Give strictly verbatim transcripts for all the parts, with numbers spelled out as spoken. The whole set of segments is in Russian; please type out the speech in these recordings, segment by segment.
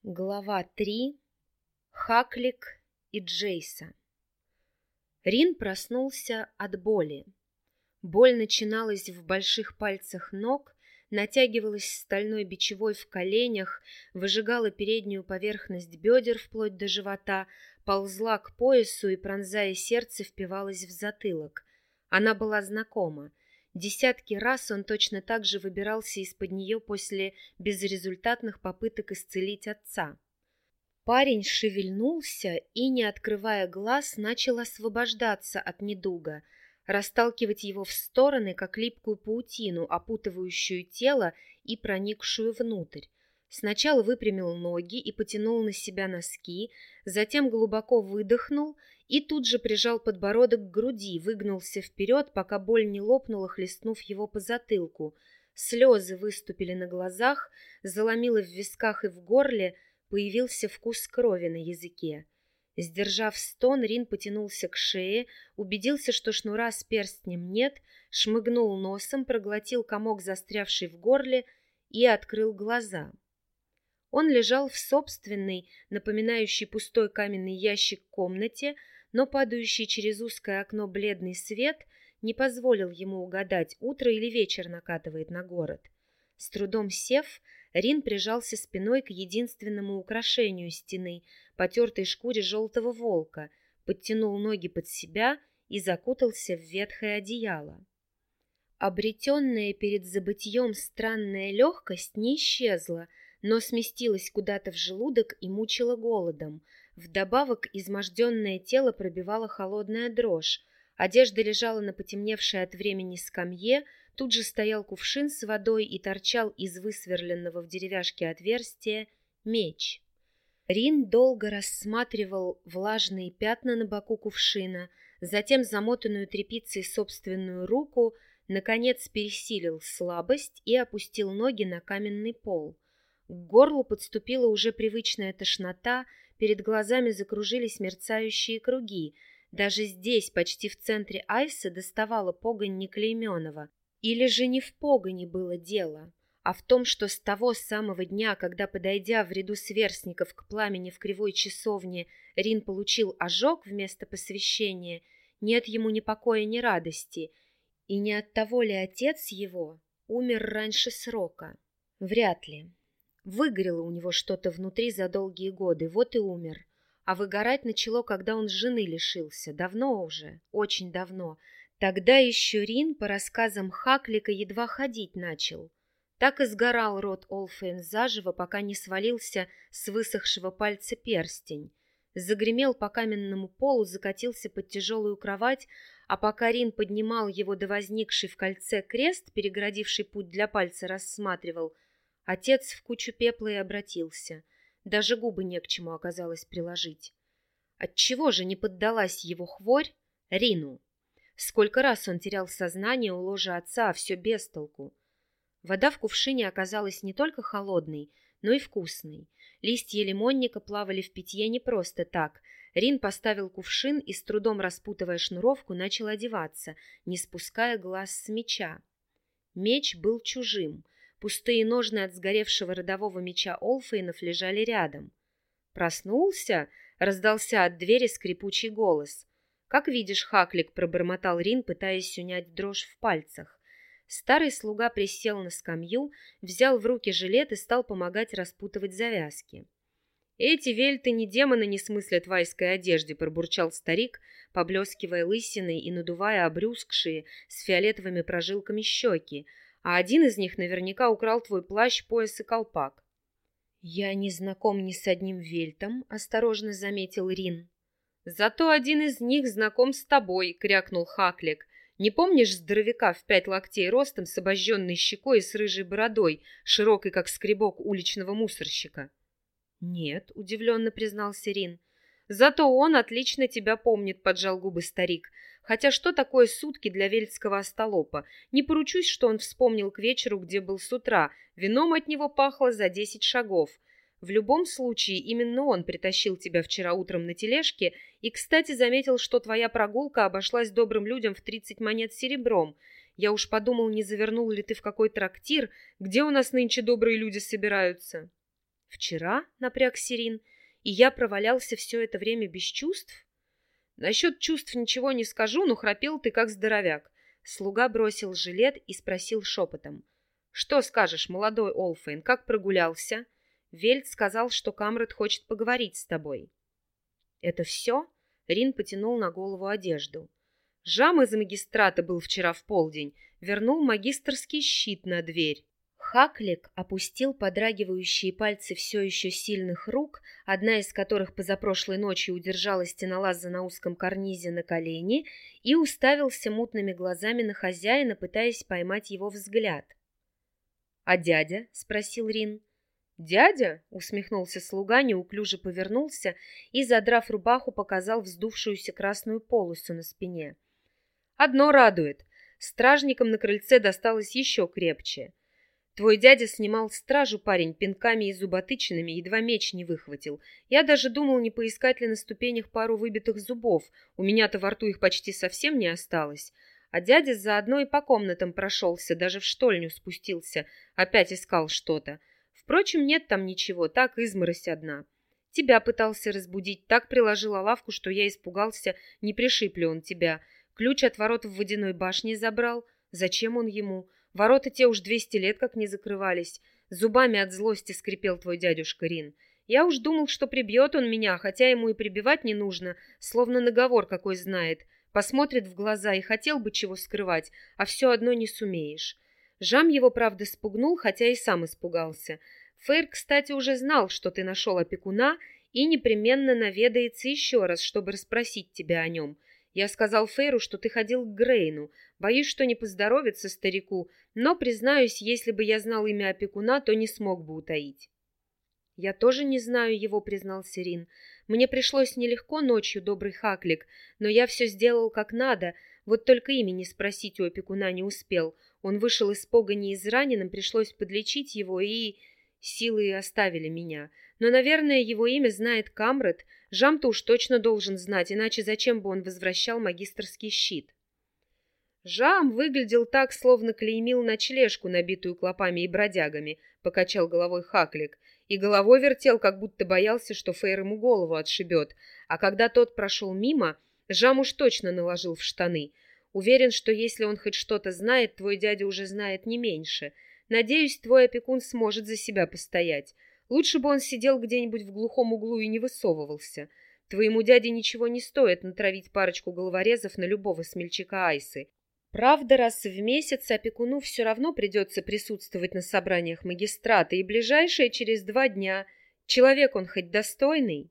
Глава три. Хаклик и Джейса. Рин проснулся от боли. Боль начиналась в больших пальцах ног, натягивалась стальной бичевой в коленях, выжигала переднюю поверхность бедер вплоть до живота, ползла к поясу и, пронзая сердце, впивалась в затылок. Она была знакома. Десятки раз он точно так же выбирался из-под нее после безрезультатных попыток исцелить отца. Парень шевельнулся и, не открывая глаз, начал освобождаться от недуга, расталкивать его в стороны, как липкую паутину, опутывающую тело и проникшую внутрь. Сначала выпрямил ноги и потянул на себя носки, затем глубоко выдохнул и тут же прижал подбородок к груди, выгнулся вперед, пока боль не лопнула, хлестнув его по затылку. Слезы выступили на глазах, заломило в висках и в горле, появился вкус крови на языке. Сдержав стон, Рин потянулся к шее, убедился, что шнура с перстнем нет, шмыгнул носом, проглотил комок, застрявший в горле, и открыл глаза. Он лежал в собственной, напоминающей пустой каменный ящик комнате, но падающий через узкое окно бледный свет не позволил ему угадать, утро или вечер накатывает на город. С трудом сев, Рин прижался спиной к единственному украшению стены, потертой шкуре желтого волка, подтянул ноги под себя и закутался в ветхое одеяло. Обретенная перед забытьем странная легкость не исчезла, но сместилась куда-то в желудок и мучила голодом. Вдобавок изможденное тело пробивала холодная дрожь. Одежда лежала на потемневшей от времени скамье, тут же стоял кувшин с водой и торчал из высверленного в деревяшке отверстия меч. Рин долго рассматривал влажные пятна на боку кувшина, затем замотанную тряпицей собственную руку, наконец пересилил слабость и опустил ноги на каменный пол. К горлу подступила уже привычная тошнота, перед глазами закружились мерцающие круги. Даже здесь, почти в центре Айса, доставала погонь неклейменного. Или же не в погоне было дело, а в том, что с того самого дня, когда, подойдя в ряду сверстников к пламени в кривой часовне, Рин получил ожог вместо посвящения, нет ему ни покоя, ни радости, и не от того ли отец его умер раньше срока? Вряд ли. Выгорело у него что-то внутри за долгие годы, вот и умер. А выгорать начало, когда он жены лишился. Давно уже, очень давно. Тогда еще Рин, по рассказам Хаклика, едва ходить начал. Так и сгорал род Олфейн заживо, пока не свалился с высохшего пальца перстень. Загремел по каменному полу, закатился под тяжелую кровать, а пока Рин поднимал его до возникший в кольце крест, перегородивший путь для пальца, рассматривал, отец в кучу пепла и обратился. Даже губы не к чему оказалось приложить. Отчего же не поддалась его хворь Рину? Сколько раз он терял сознание у ложа отца, а все без толку. Вода в кувшине оказалась не только холодной, но и вкусной. Листья лимонника плавали в питье не просто так. Рин поставил кувшин и, с трудом распутывая шнуровку, начал одеваться, не спуская глаз с меча. Меч был чужим. Пустые ножны от сгоревшего родового меча Олфейнов лежали рядом. «Проснулся?» — раздался от двери скрипучий голос. «Как видишь, Хаклик», — пробормотал Рин, пытаясь унять дрожь в пальцах. Старый слуга присел на скамью, взял в руки жилет и стал помогать распутывать завязки. «Эти вельты ни демона не смыслят в айской одежде», — пробурчал старик, поблескивая лысиной и надувая обрюзгшие с фиолетовыми прожилками щеки, а один из них наверняка украл твой плащ, пояс и колпак. «Я не знаком ни с одним вельтом», — осторожно заметил Рин. «Зато один из них знаком с тобой», — крякнул Хаклик. «Не помнишь здоровяка в пять локтей ростом с обожженной щекой и с рыжей бородой, широкой, как скребок уличного мусорщика?» «Нет», — удивленно признался Рин. «Зато он отлично тебя помнит», — поджал губы старик. «Хотя что такое сутки для вельтского остолопа? Не поручусь, что он вспомнил к вечеру, где был с утра. Вином от него пахло за десять шагов. В любом случае, именно он притащил тебя вчера утром на тележке и, кстати, заметил, что твоя прогулка обошлась добрым людям в тридцать монет серебром. Я уж подумал, не завернул ли ты в какой трактир, где у нас нынче добрые люди собираются». Вчера, напрягся Рин, и я провалялся все это время без чувств? Насчет чувств ничего не скажу, но храпел ты как здоровяк. Слуга бросил жилет и спросил шепотом. Что скажешь, молодой Олфейн, как прогулялся? Вельт сказал, что Камрад хочет поговорить с тобой. Это все? Рин потянул на голову одежду. Жам из магистрата был вчера в полдень, вернул магистерский щит на дверь. Хаклик опустил подрагивающие пальцы все еще сильных рук, одна из которых позапрошлой ночью удержала стенолаза на узком карнизе на колени, и уставился мутными глазами на хозяина, пытаясь поймать его взгляд. «А дядя?» — спросил Рин. «Дядя?» — усмехнулся слуга, неуклюже повернулся и, задрав рубаху, показал вздувшуюся красную полосу на спине. «Одно радует. Стражникам на крыльце досталось еще крепче. Твой дядя снимал стражу, парень, пинками и зуботычинами, едва меч не выхватил. Я даже думал, не поискать ли на ступенях пару выбитых зубов. У меня-то во рту их почти совсем не осталось. А дядя заодно и по комнатам прошелся, даже в штольню спустился, опять искал что-то. Впрочем, нет там ничего, так изморозь одна. Тебя пытался разбудить, так приложила лавку, что я испугался, не пришиб ли он тебя. Ключ от ворот в водяной башне забрал. Зачем он ему? Ворота те уж двести лет как не закрывались. Зубами от злости скрипел твой дядюшка Рин. Я уж думал, что прибьет он меня, хотя ему и прибивать не нужно, словно наговор какой знает. Посмотрит в глаза и хотел бы чего скрывать, а все одно не сумеешь. Жам его, правда, спугнул, хотя и сам испугался. Фейр, кстати, уже знал, что ты нашел опекуна, и непременно наведается еще раз, чтобы расспросить тебя о нем. Я сказал Фейру, что ты ходил к Грейну. Боюсь, что не поздоровится старику, но, признаюсь, если бы я знал имя опекуна, то не смог бы утаить. Я тоже не знаю его, признался Рин. Мне пришлось нелегко ночью, добрый Хаклик, но я все сделал как надо, вот только имени спросить у опекуна не успел. Он вышел из погони израненным, пришлось подлечить его, и силы оставили меня. Но, наверное, его имя знает Камрад. Жам-то уж точно должен знать, иначе зачем бы он возвращал магистерский щит? Жам выглядел так, словно клеймил ночлежку, набитую клопами и бродягами, покачал головой Хаклик, и головой вертел, как будто боялся, что Фейр ему голову отшибет, а когда тот прошел мимо, Жам уж точно наложил в штаны. Уверен, что если он хоть что-то знает, твой дядя уже знает не меньше. Надеюсь, твой опекун сможет за себя постоять. Лучше бы он сидел где-нибудь в глухом углу и не высовывался. Твоему дяде ничего не стоит натравить парочку головорезов на любого смельчака Айсы. Правда, раз в месяц опекуну все равно придется присутствовать на собраниях магистрата, и ближайшее через два дня. Человек он хоть достойный?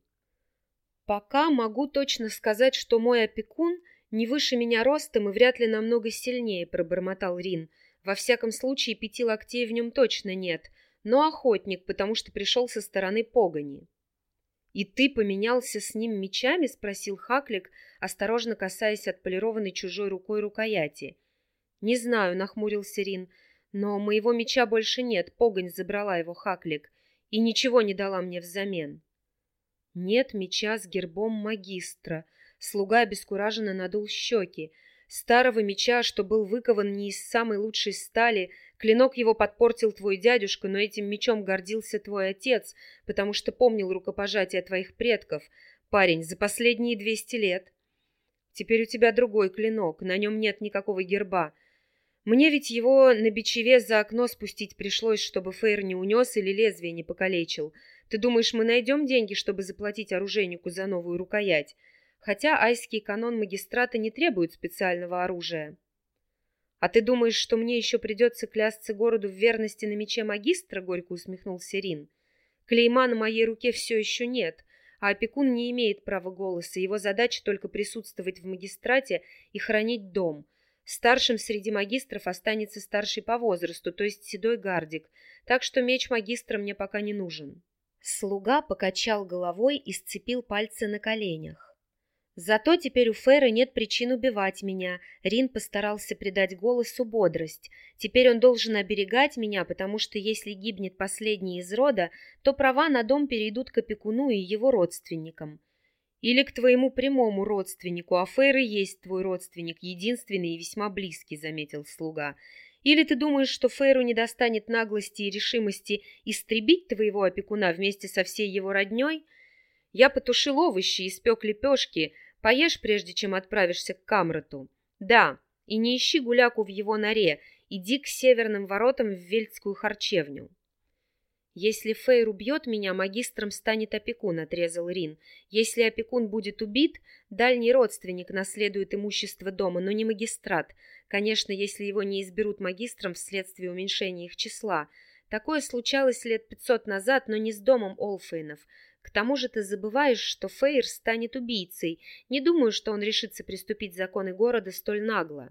Пока могу точно сказать, что мой опекун не выше меня ростом и вряд ли намного сильнее, пробормотал Рин. Во всяком случае, пяти локтей в нем точно нет, но охотник, потому что пришел со стороны погони. «И ты поменялся с ним мечами?» — спросил Хаклик, осторожно касаясь отполированной чужой рукой рукояти. «Не знаю», — нахмурился Рин, — «но моего меча больше нет, погонь забрала его, Хаклик, и ничего не дала мне взамен». «Нет меча с гербом магистра», — слуга обескураженно надул щеки. «Старого меча, что был выкован не из самой лучшей стали, клинок его подпортил твой дядюшка, но этим мечом гордился твой отец, потому что помнил рукопожатие твоих предков, парень, за последние двести лет. Теперь у тебя другой клинок, на нем нет никакого герба. Мне ведь его на бичеве за окно спустить пришлось, чтобы Фейр не унес или лезвие не покалечил. Ты думаешь, мы найдем деньги, чтобы заплатить оружейнику за новую рукоять? Хотя айский канон магистрата не требует специального оружия». «А ты думаешь, что мне еще придется клясться городу в верности на мече магистра?» — горько усмехнулся Рин. «Клейма на моей руке все еще нет, а опекун не имеет права голоса, его задача только присутствовать в магистрате и хранить дом. Старшим среди магистров останется старший по возрасту, то есть седой гардик, так что меч магистра мне пока не нужен». Слуга покачал головой и сцепил пальцы на коленях. «Зато теперь у Фейра нет причин убивать меня». Рин постарался придать голосу бодрость. «Теперь он должен оберегать меня, потому что если гибнет последний из рода, то права на дом перейдут к опекуну и его родственникам». «Или к твоему прямому родственнику, а Фейр и есть твой родственник, единственный и весьма близкий», — заметил слуга. Или ты думаешь, что Фейру не достанет наглости и решимости истребить твоего опекуна вместе со всей его родней? Я потушил овощи и испек лепешки. Поешь, прежде чем отправишься к Камрату. Да, и не ищи гуляку в его норе. Иди к северным воротам в Вельдскую харчевню. «Если Фейр убьет меня, магистром станет опекун», — отрезал Рин. «Если опекун будет убит, дальний родственник наследует имущество дома, но не магистрат. Конечно, если его не изберут магистром вследствие уменьшения их числа. Такое случалось лет пятьсот назад, но не с домом Олфейнов. К тому же ты забываешь, что Фейр станет убийцей. Не думаю, что он решится приступить законы города столь нагло».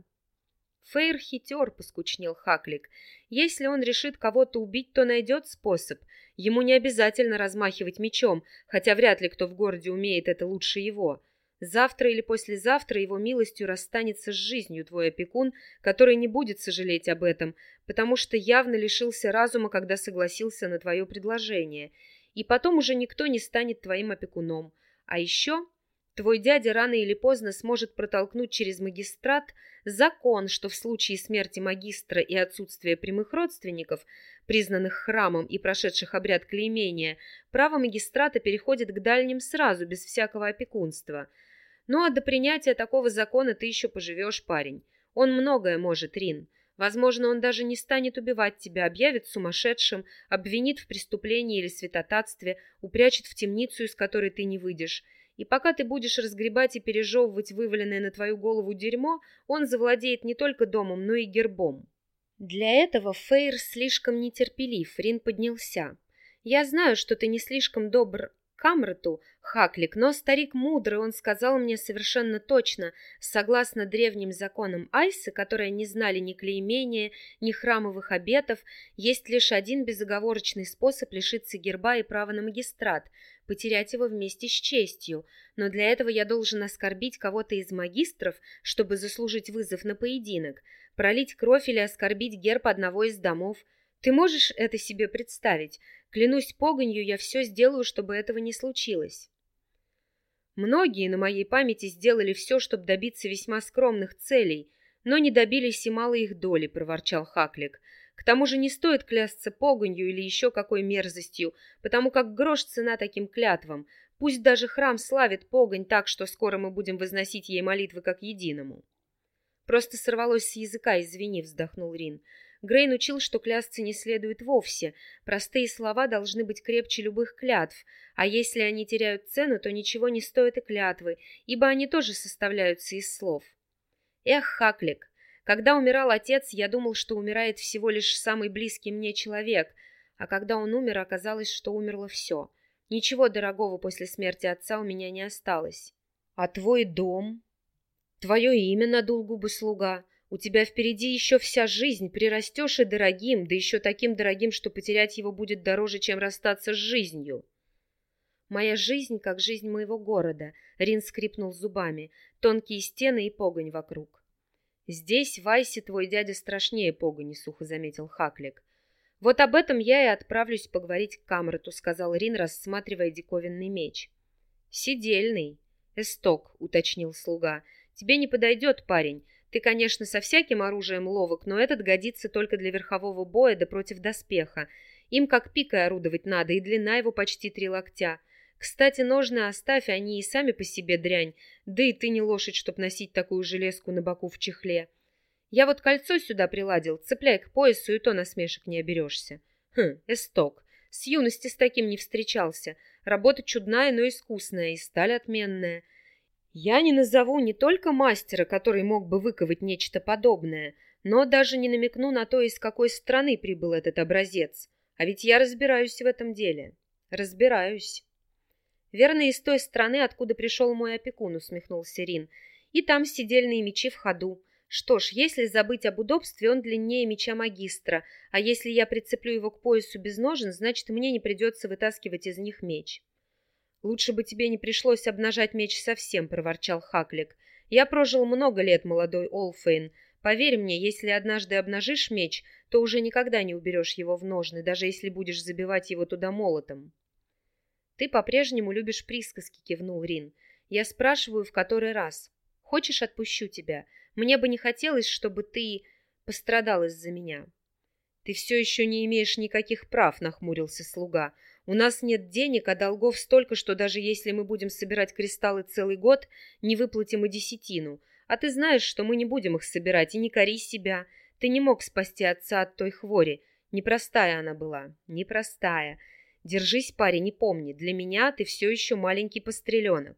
«Фейр хитер», — поскучнел Хаклик. «Если он решит кого-то убить, то найдет способ. Ему не обязательно размахивать мечом, хотя вряд ли кто в городе умеет это лучше его. Завтра или послезавтра его милостью расстанется с жизнью твой опекун, который не будет сожалеть об этом, потому что явно лишился разума, когда согласился на твое предложение. И потом уже никто не станет твоим опекуном. А еще твой дядя рано или поздно сможет протолкнуть через магистрат закон, что в случае смерти магистра и отсутствия прямых родственников, признанных храмом и прошедших обряд клеймения, право магистрата переходит к дальним сразу, без всякого опекунства. Ну а до принятия такого закона ты еще поживешь, парень. Он многое может, Рин. Возможно, он даже не станет убивать тебя, объявит сумасшедшим, обвинит в преступлении или святотатстве, упрячет в темницу, из которой ты не выйдешь. И пока ты будешь разгребать и пережевывать вываленное на твою голову дерьмо, он завладеет не только домом, но и гербом. Для этого Фейр слишком нетерпелив. Рин поднялся. Я знаю, что ты не слишком добр к Камрату, Хаклик, но старик мудрый, он сказал мне совершенно точно, согласно древним законам Айсы, которые не знали ни клеймения, ни храмовых обетов, есть лишь один безоговорочный способ лишиться герба и права на магистрат — потерять его вместе с честью, но для этого я должен оскорбить кого-то из магистров, чтобы заслужить вызов на поединок, пролить кровь или оскорбить герб одного из домов. Ты можешь это себе представить? Клянусь погонью, я все сделаю, чтобы этого не случилось. Многие на моей памяти сделали все, чтобы добиться весьма скромных целей, но не добились и малой их доли, проворчал Хаклик. К тому же не стоит клясться погонью или еще какой мерзостью, потому как грош цена таким клятвам. Пусть даже храм славит погонь так, что скоро мы будем возносить ей молитвы как единому. Просто сорвалось с языка, извини, вздохнул Рин. Грейн учил, что клясться не следует вовсе. Простые слова должны быть крепче любых клятв, а если они теряют цену, то ничего не стоят и клятвы, ибо они тоже составляются из слов. Эх, Хаклик, когда умирал отец, я думал, что умирает всего лишь самый близкий мне человек, а когда он умер, оказалось, что умерло все. Ничего дорогого после смерти отца у меня не осталось. А твой дом? Твое имя, надул губы слуга. У тебя впереди еще вся жизнь, прирастешь и дорогим, да еще таким дорогим, что потерять его будет дороже, чем расстаться с жизнью. Моя жизнь, как жизнь моего города, Рин скрипнул зубами, тонкие стены и погонь вокруг. Здесь, в Айсе, твой дядя страшнее погони, сухо заметил Хаклик. Вот об этом я и отправлюсь поговорить к Камрату, сказал Рин, рассматривая диковинный меч. Сидельный. Эсток, уточнил слуга. Тебе не подойдет, парень. Ты, конечно, со всяким оружием ловок, но этот годится только для верхового боя да против доспеха. Им как пикой орудовать надо, и длина его почти три локтя. Кстати, ножны оставь, они и сами по себе дрянь, да и ты не лошадь, чтоб носить такую железку на боку в чехле. Я вот кольцо сюда приладил, цепляй к поясу, и то насмешек не оберешься. Хм, Эсток, с юности с таким не встречался. Работа чудная, но искусная, и сталь отменная. Я не назову не только мастера, который мог бы выковать нечто подобное, но даже не намекну на то, из какой страны прибыл этот образец. А ведь я разбираюсь в этом деле. Разбираюсь. Верно, из той страны, откуда пришел мой опекун, усмехнулся Рин. И там сидельные мечи в ходу. Что ж, если забыть об удобстве, он длиннее меча магистра, а если я прицеплю его к поясу без ножен, значит, мне не придется вытаскивать из них меч. Лучше бы тебе не пришлось обнажать меч совсем, проворчал Хаклик. Я прожил много лет, молодой Олфейн. Поверь мне, если однажды обнажишь меч, то уже никогда не уберешь его в ножны, даже если будешь забивать его туда молотом. Ты по-прежнему любишь присказки, кивнул Рин. Я спрашиваю в который раз. Хочешь, отпущу тебя? Мне бы не хотелось, чтобы ты пострадал из-за меня». «Ты все еще не имеешь никаких прав», — нахмурился слуга. «У нас нет денег, а долгов столько, что даже если мы будем собирать кристаллы целый год, не выплатим и десятину. А ты знаешь, что мы не будем их собирать, и не кори себя. Ты не мог спасти отца от той хвори. Непростая она была, непростая. Держись, парень, и помни, для меня ты все еще маленький постреленок».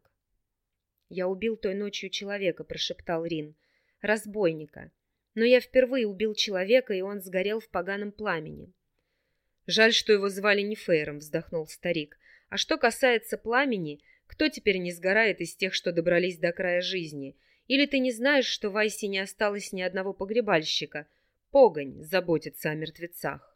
«Я убил той ночью человека», — прошептал Рин. «Разбойника. Но я впервые убил человека, и он сгорел в поганом пламени». «Жаль, что его звали не Фейром», — вздохнул старик. «А что касается пламени, кто теперь не сгорает из тех, что добрались до края жизни? Или ты не знаешь, что в Айсе не осталось ни одного погребальщика? Погонь заботится о мертвецах».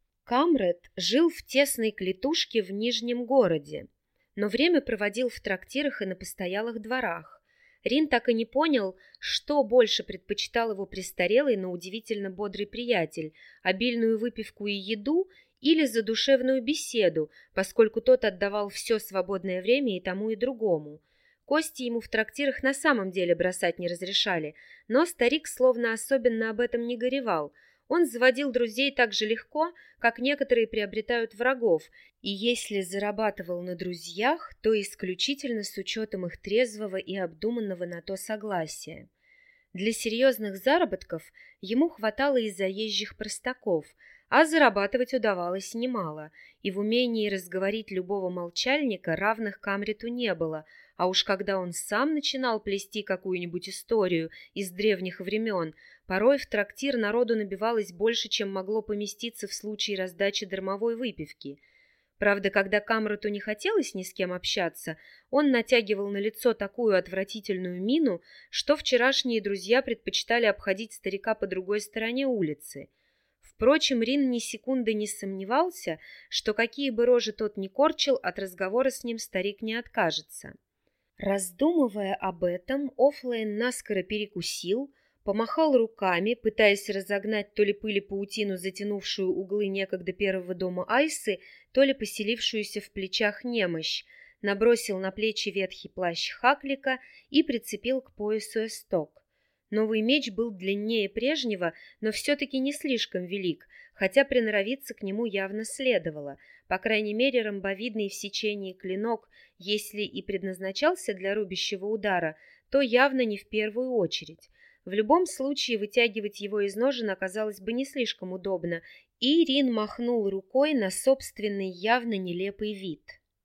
Камрет жил в тесной клетушке в Нижнем городе, но время проводил в трактирах и на постоялых дворах. Рин так и не понял, что больше предпочитал его престарелый, но удивительно бодрый приятель: обильную выпивку и еду или задушевную беседу, поскольку тот отдавал все свободное время и тому, и другому. Кости ему в трактирах на самом деле бросать не разрешали, но старик словно особенно об этом не горевал. Он заводил друзей так же легко, как некоторые приобретают врагов, и если зарабатывал на друзьях, то исключительно с учетом их трезвого и обдуманного на то согласия. Для серьезных заработков ему хватало и заезжих простаков, а зарабатывать удавалось немало, и в умении разговорить любого молчальника равных Камриту не было, а уж когда он сам начинал плести какую-нибудь историю из древних времен, порой в трактир народу набивалось больше, чем могло поместиться в случае раздачи дармовой выпивки. Правда, когда Камриту не хотелось ни с кем общаться, он натягивал на лицо такую отвратительную мину, что вчерашние друзья предпочитали обходить старика по другой стороне улицы. Впрочем, Рин ни секунды не сомневался, что какие бы рожи тот ни корчил, от разговора с ним старик не откажется. Раздумывая об этом, Оффлейн наскоро перекусил, помахал руками, пытаясь разогнать то ли пыль и паутину, затянувшую углы некогда первого дома Айсы, то ли поселившуюся в плечах немощь, набросил на плечи ветхий плащ Хаклика и прицепил к поясу эсток. Новый меч был длиннее прежнего, но все-таки не слишком велик, хотя приноровиться к нему явно следовало. По крайней мере, ромбовидный в сечении клинок, если и предназначался для рубящего удара, то явно не в первую очередь. В любом случае вытягивать его из ножен оказалось бы не слишком удобно, и Рин махнул рукой на собственный явно нелепый вид.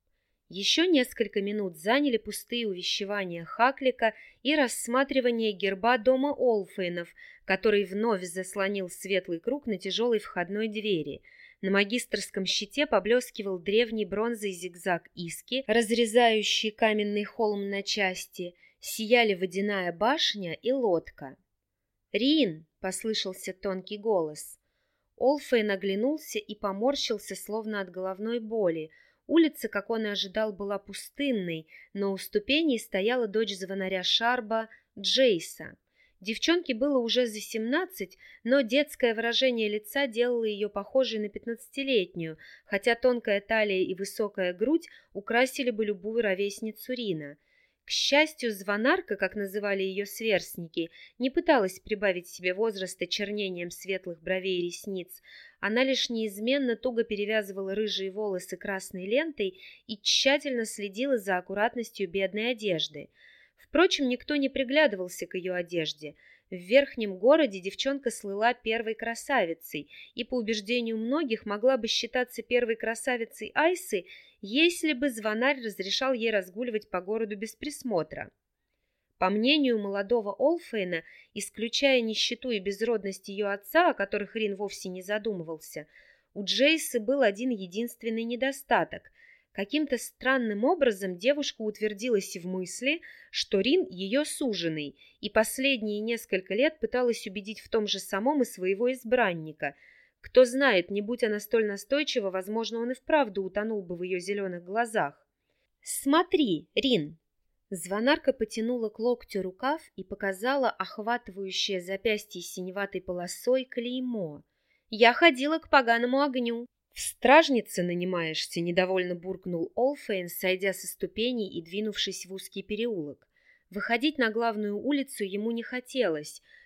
Еще несколько минут заняли пустые увещевания Хаклика и рассматривание герба дома Олфейнов, который вновь заслонил светлый круг на тяжелой входной двери. На магистерском щите поблескивал древний бронзой зигзаг иски, разрезающий каменный холм на части, сияли водяная башня и лодка. «Рин!» — послышался тонкий голос. Олфейн оглянулся и поморщился, словно от головной боли. Улица, как он и ожидал, была пустынной, но у ступеней стояла дочь звонаря Шарба, Джейса. Девчонке было уже за семнадцать, но детское выражение лица делало ее похожей на пятнадцатилетнюю, хотя тонкая талия и высокая грудь украсили бы любую ровесницу Рина. К счастью, звонарка, как называли ее сверстники, не пыталась прибавить себе возраста чернением светлых бровей и ресниц. Она лишь неизменно туго перевязывала рыжие волосы красной лентой и тщательно следила за аккуратностью бедной одежды. Впрочем, никто не приглядывался к ее одежде. В верхнем городе девчонка слыла первой красавицей и, по убеждению многих, могла бы считаться первой красавицей Айсы, если бы звонарь разрешал ей разгуливать по городу без присмотра. По мнению молодого Олфейна, исключая нищету и безродность ее отца, о которых Рин вовсе не задумывался, у Джейсы был один единственный недостаток. Каким-то странным образом девушка утвердилась в мысли, что Рин ее суженый, и последние несколько лет пыталась убедить в том же самом и своего избранника. Кто знает, не будь она столь настойчива, возможно, он и вправду утонул бы в ее зеленых глазах. «Смотри, Рин!» Звонарка потянула к локтю рукав и показала охватывающее запястье синеватой полосой клеймо. «Я ходила к поганому огню». «В стражнице нанимаешься?» — недовольно буркнул Олфейн, сойдя со ступеней и двинувшись в узкий переулок. Выходить на главную улицу ему не хотелось.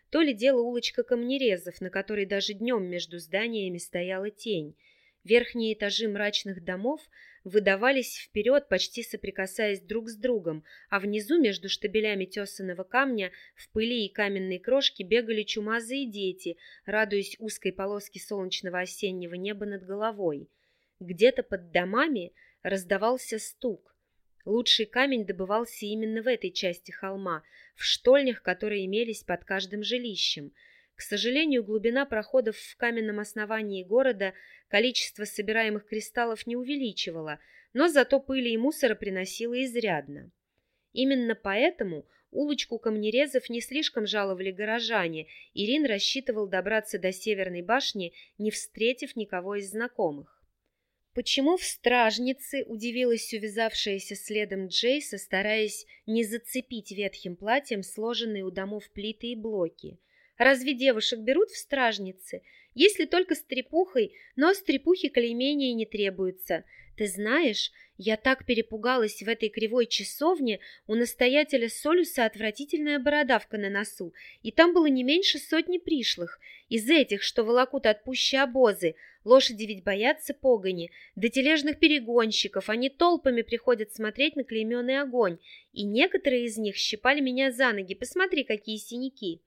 то ли дело улочка камнерезов, на которой даже днем между зданиями стояла тень. Верхние этажи мрачных домов выдавались вперед, почти соприкасаясь друг с другом, а внизу между штабелями тесаного камня в пыли и каменной крошке бегали чумазые дети, радуясь узкой полоске солнечного осеннего неба над головой. Где-то под домами раздавался стук. Лучший камень добывался именно в этой части холма, в штольнях, которые имелись под каждым жилищем. К сожалению, глубина проходов в каменном основании города количество собираемых кристаллов не увеличивала, но зато пыли и мусора приносило изрядно. Именно поэтому улочку камнерезов не слишком жаловали горожане, и Рин рассчитывал добраться до Северной башни, не встретив никого из знакомых. «Почему в стражнице?» — удивилась увязавшаяся следом Джейса, стараясь не зацепить ветхим платьем сложенные у домов плиты и блоки. «Разве девушек берут в стражнице? Если только с трепухой, но с трепухи клеймения не требуется. Ты знаешь, я так перепугалась в этой кривой часовне, у настоятеля Солюса отвратительная бородавка на носу, и там было не меньше сотни пришлых, из этих, что волокут от пущей обозы. Лошади ведь боятся погони, до тележных перегонщиков, они толпами приходят смотреть на клейменный огонь, и некоторые из них щипали меня за ноги, посмотри, какие синяки».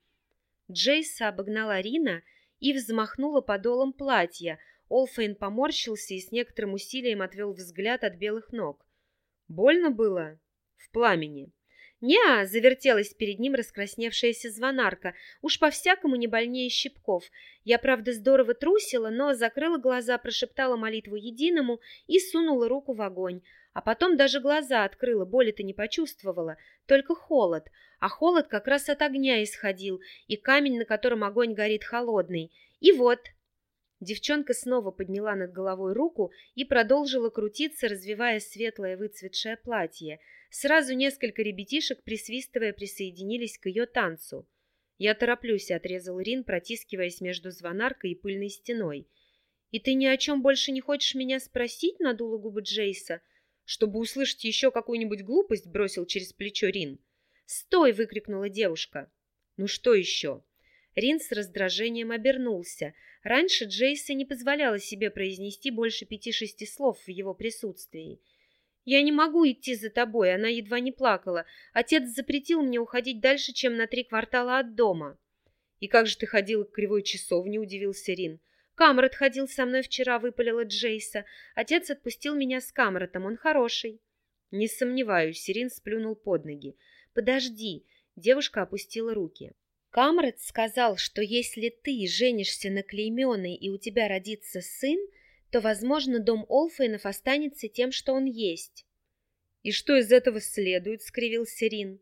Джейса обогнала Рина и взмахнула подолом платья. Олфейн поморщился и с некоторым усилием отвел взгляд от белых ног. «Больно было? В пламени?» «Не-а», — завертелась перед ним раскрасневшаяся звонарка. «Уж по-всякому не больнее щипков. Я, правда, здорово трусила, но закрыла глаза, прошептала молитву единому и сунула руку в огонь. А потом даже глаза открыла, боли-то не почувствовала, только холод. А холод как раз от огня исходил, и камень, на котором огонь горит, холодный. И вот...» Девчонка снова подняла над головой руку и продолжила крутиться, развивая светлое выцветшее платье. Сразу несколько ребятишек, присвистывая, присоединились к ее танцу. «Я тороплюсь», — отрезал Рин, протискиваясь между звонаркой и пыльной стеной. «И ты ни о чем больше не хочешь меня спросить?» — надула губы Джейса. «Чтобы услышать еще какую-нибудь глупость», — бросил через плечо Рин. «Стой!» — выкрикнула девушка. «Ну что еще?» Рин с раздражением обернулся. Раньше Джейса не позволяла себе произнести больше пяти-шести слов в его присутствии. «Я не могу идти за тобой», — она едва не плакала. «Отец запретил мне уходить дальше, чем на три квартала от дома». «И как же ты ходила к кривой часовне?» — удивился Рин. «Камрот ходил со мной вчера», — выпалила Джейса. «Отец отпустил меня с Камротом, он хороший». «Не сомневаюсь», — Рин сплюнул под ноги. «Подожди», — девушка опустила руки. «Камрот сказал, что если ты женишься на клейменной и у тебя родится сын, то, возможно, дом Олфейнов останется тем, что он есть». «И что из этого следует?» — скривился Рин.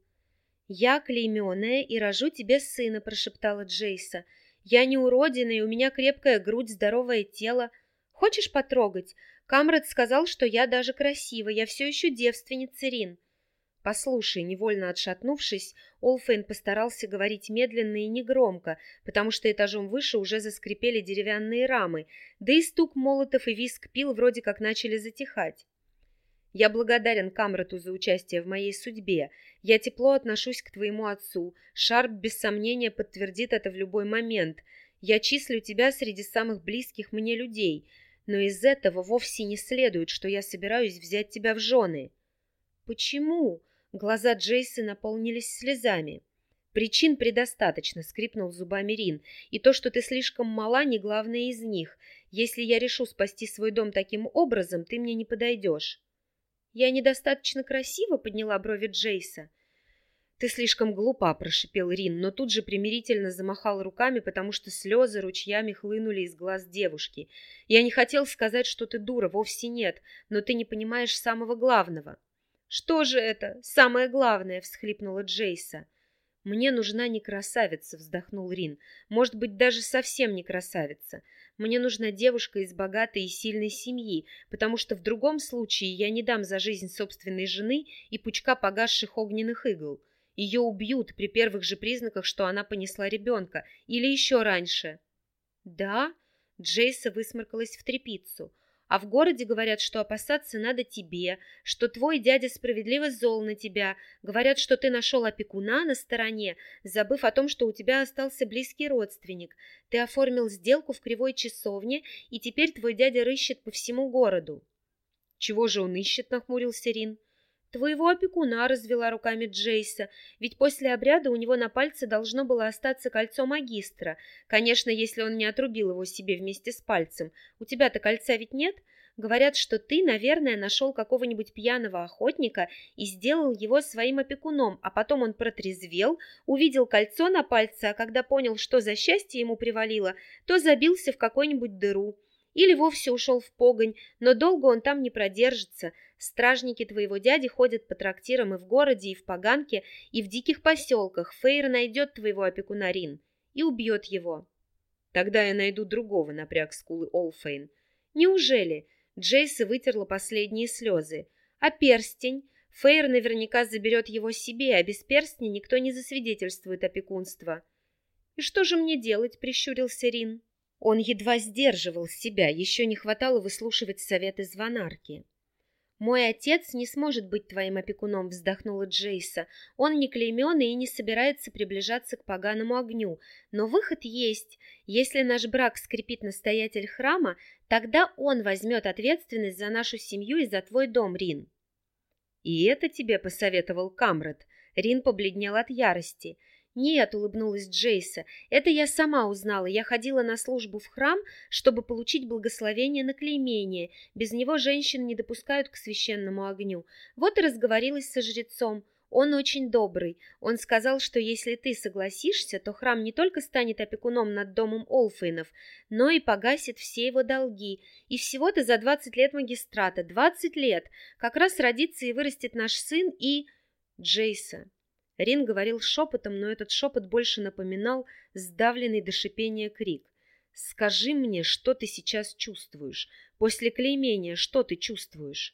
«Я клейменная и рожу тебе сына», — прошептала Джейса. «Я не уродина, и у меня крепкая грудь, здоровое тело. Хочешь потрогать? Камрот сказал, что я даже красива, я все еще девственница, Рин». «Послушай», — невольно отшатнувшись, Олфейн постарался говорить медленно и негромко, потому что этажом выше уже заскрипели деревянные рамы, да и стук молотов и визг пил вроде как начали затихать. «Я благодарен Камроту за участие в моей судьбе. Я тепло отношусь к твоему отцу. Шарп без сомнения подтвердит это в любой момент. Я числю тебя среди самых близких мне людей, но из этого вовсе не следует, что я собираюсь взять тебя в жены». «Почему?» Глаза Джейсы наполнились слезами. «Причин предостаточно», — скрипнул зубами Рин. «И то, что ты слишком мала, не главное из них. Если я решу спасти свой дом таким образом, ты мне не подойдешь». «Я недостаточно красива?» — подняла брови Джейса. «Ты слишком глупа», — прошипел Рин, но тут же примирительно замахал руками, потому что слезы ручьями хлынули из глаз девушки. «Я не хотел сказать, что ты дура, вовсе нет, но ты не понимаешь самого главного». «Что же это? Самое главное!» — всхлипнула Джейса. «Мне нужна не красавица», — вздохнул Рин. «Может быть, даже совсем не красавица. Мне нужна девушка из богатой и сильной семьи, потому что в другом случае я не дам за жизнь собственной жены и пучка погасших огненных игл. Ее убьют при первых же признаках, что она понесла ребенка, или еще раньше». «Да?» — Джейса высморкалась в тряпицу. А в городе говорят, что опасаться надо тебе, что твой дядя справедливо зол на тебя, говорят, что ты нашел опекуна на стороне, забыв о том, что у тебя остался близкий родственник. Ты оформил сделку в кривой часовне, и теперь твой дядя рыщет по всему городу». «Чего же он ищет?» — нахмурился Рин. «Твоего опекуна», — развела руками Джейса, «ведь после обряда у него на пальце должно было остаться кольцо магистра. Конечно, если он не отрубил его себе вместе с пальцем. У тебя-то кольца ведь нет? Говорят, что ты, наверное, нашел какого-нибудь пьяного охотника и сделал его своим опекуном, а потом он протрезвел, увидел кольцо на пальце, а когда понял, что за счастье ему привалило, то забился в какую-нибудь дыру. Или вовсе ушел в погонь, но долго он там не продержится. Стражники твоего дяди ходят по трактирам и в городе, и в поганке, и в диких поселках. Фейр найдет твоего опекуна Рин и убьет его». «Тогда я найду другого», — напряг скулы Олфейн. «Неужели?» — Джейса вытерла последние слезы. «А перстень? Фейр наверняка заберет его себе, а без перстня никто не засвидетельствует опекунство». «И что же мне делать?» — прищурился Рин. Он едва сдерживал себя, еще не хватало выслушивать советы звонарки. «Мой отец не сможет быть твоим опекуном», — вздохнула Джейса. «Он не клейменный и не собирается приближаться к поганому огню. Но выход есть. Если наш брак скрепит настоятель храма, тогда он возьмет ответственность за нашу семью и за твой дом, Рин». «И это тебе посоветовал Камрад?» Рин побледнел от ярости. «Нет», — улыбнулась Джейса, — «это я сама узнала. Я ходила на службу в храм, чтобы получить благословение на клеймение. Без него женщин не допускают к священному огню. Вот и разговорилась со жрецом. Он очень добрый. Он сказал, что если ты согласишься, то храм не только станет опекуном над домом Олфейнов, но и погасит все его долги. И всего-то за двадцать лет магистрата. Двадцать лет! Как раз родится и вырастет наш сын и...» «Джейса». Рин говорил шепотом, но этот шепот больше напоминал сдавленный до шипения крик. «Скажи мне, что ты сейчас чувствуешь? После клеймения что ты чувствуешь?»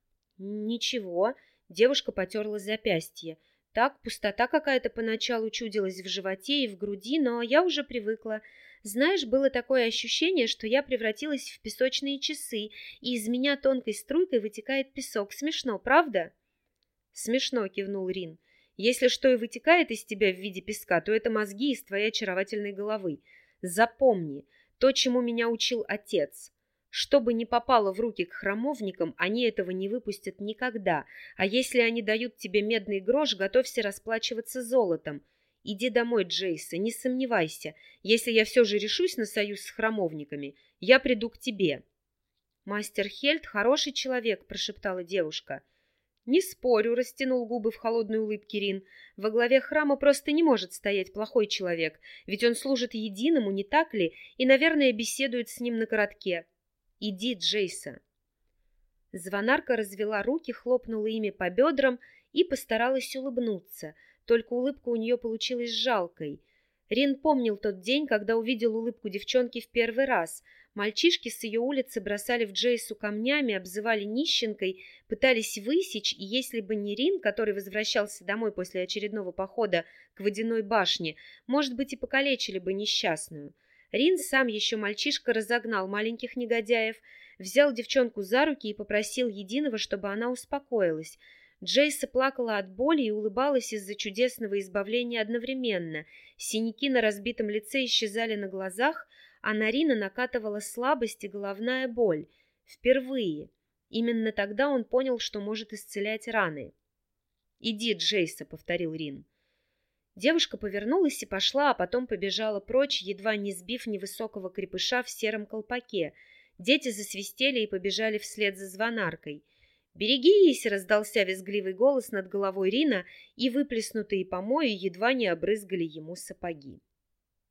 «Ничего», — девушка потерла запястье. «Так, пустота какая-то поначалу чудилась в животе и в груди, но я уже привыкла. Знаешь, было такое ощущение, что я превратилась в песочные часы, и из меня тонкой струйкой вытекает песок. Смешно, правда?» «Смешно», — кивнул Рин. «Если что и вытекает из тебя в виде песка, то это мозги из твоей очаровательной головы. Запомни, то, чему меня учил отец. Что бы ни попало в руки к храмовникам, они этого не выпустят никогда, а если они дают тебе медный грош, готовься расплачиваться золотом. Иди домой, Джейса, не сомневайся. Если я все же решусь на союз с храмовниками, я приду к тебе». «Мастер Хельд хороший человек», — прошептала девушка. «Не спорю», — растянул губы в холодной улыбке Рин. «Во главе храма просто не может стоять плохой человек, ведь он служит единому, не так ли, и, наверное, беседует с ним на коротке. Иди, Джейса». Звонарка развела руки, хлопнула ими по бедрам и постаралась улыбнуться, только улыбка у нее получилась жалкой. Рин помнил тот день, когда увидел улыбку девчонки в первый раз. Мальчишки с ее улицы бросали в Джейсу камнями, обзывали нищенкой, пытались высечь, и если бы не Рин, который возвращался домой после очередного похода к водяной башне, может быть, и покалечили бы несчастную. Рин, сам еще мальчишка, разогнал маленьких негодяев, взял девчонку за руки и попросил единого, чтобы она успокоилась. Джейса плакала от боли и улыбалась из-за чудесного избавления одновременно. Синяки на разбитом лице исчезали на глазах, а на Рина накатывала слабость и головная боль. Впервые. Именно тогда он понял, что может исцелять раны. «Иди, Джейса», — повторил Рин. Девушка повернулась и пошла, а потом побежала прочь, едва не сбив невысокого крепыша в сером колпаке. Дети засвистели и побежали вслед за звонаркой. «Берегись!» — раздался визгливый голос над головой Рина, и выплеснутые помои едва не обрызгали ему сапоги.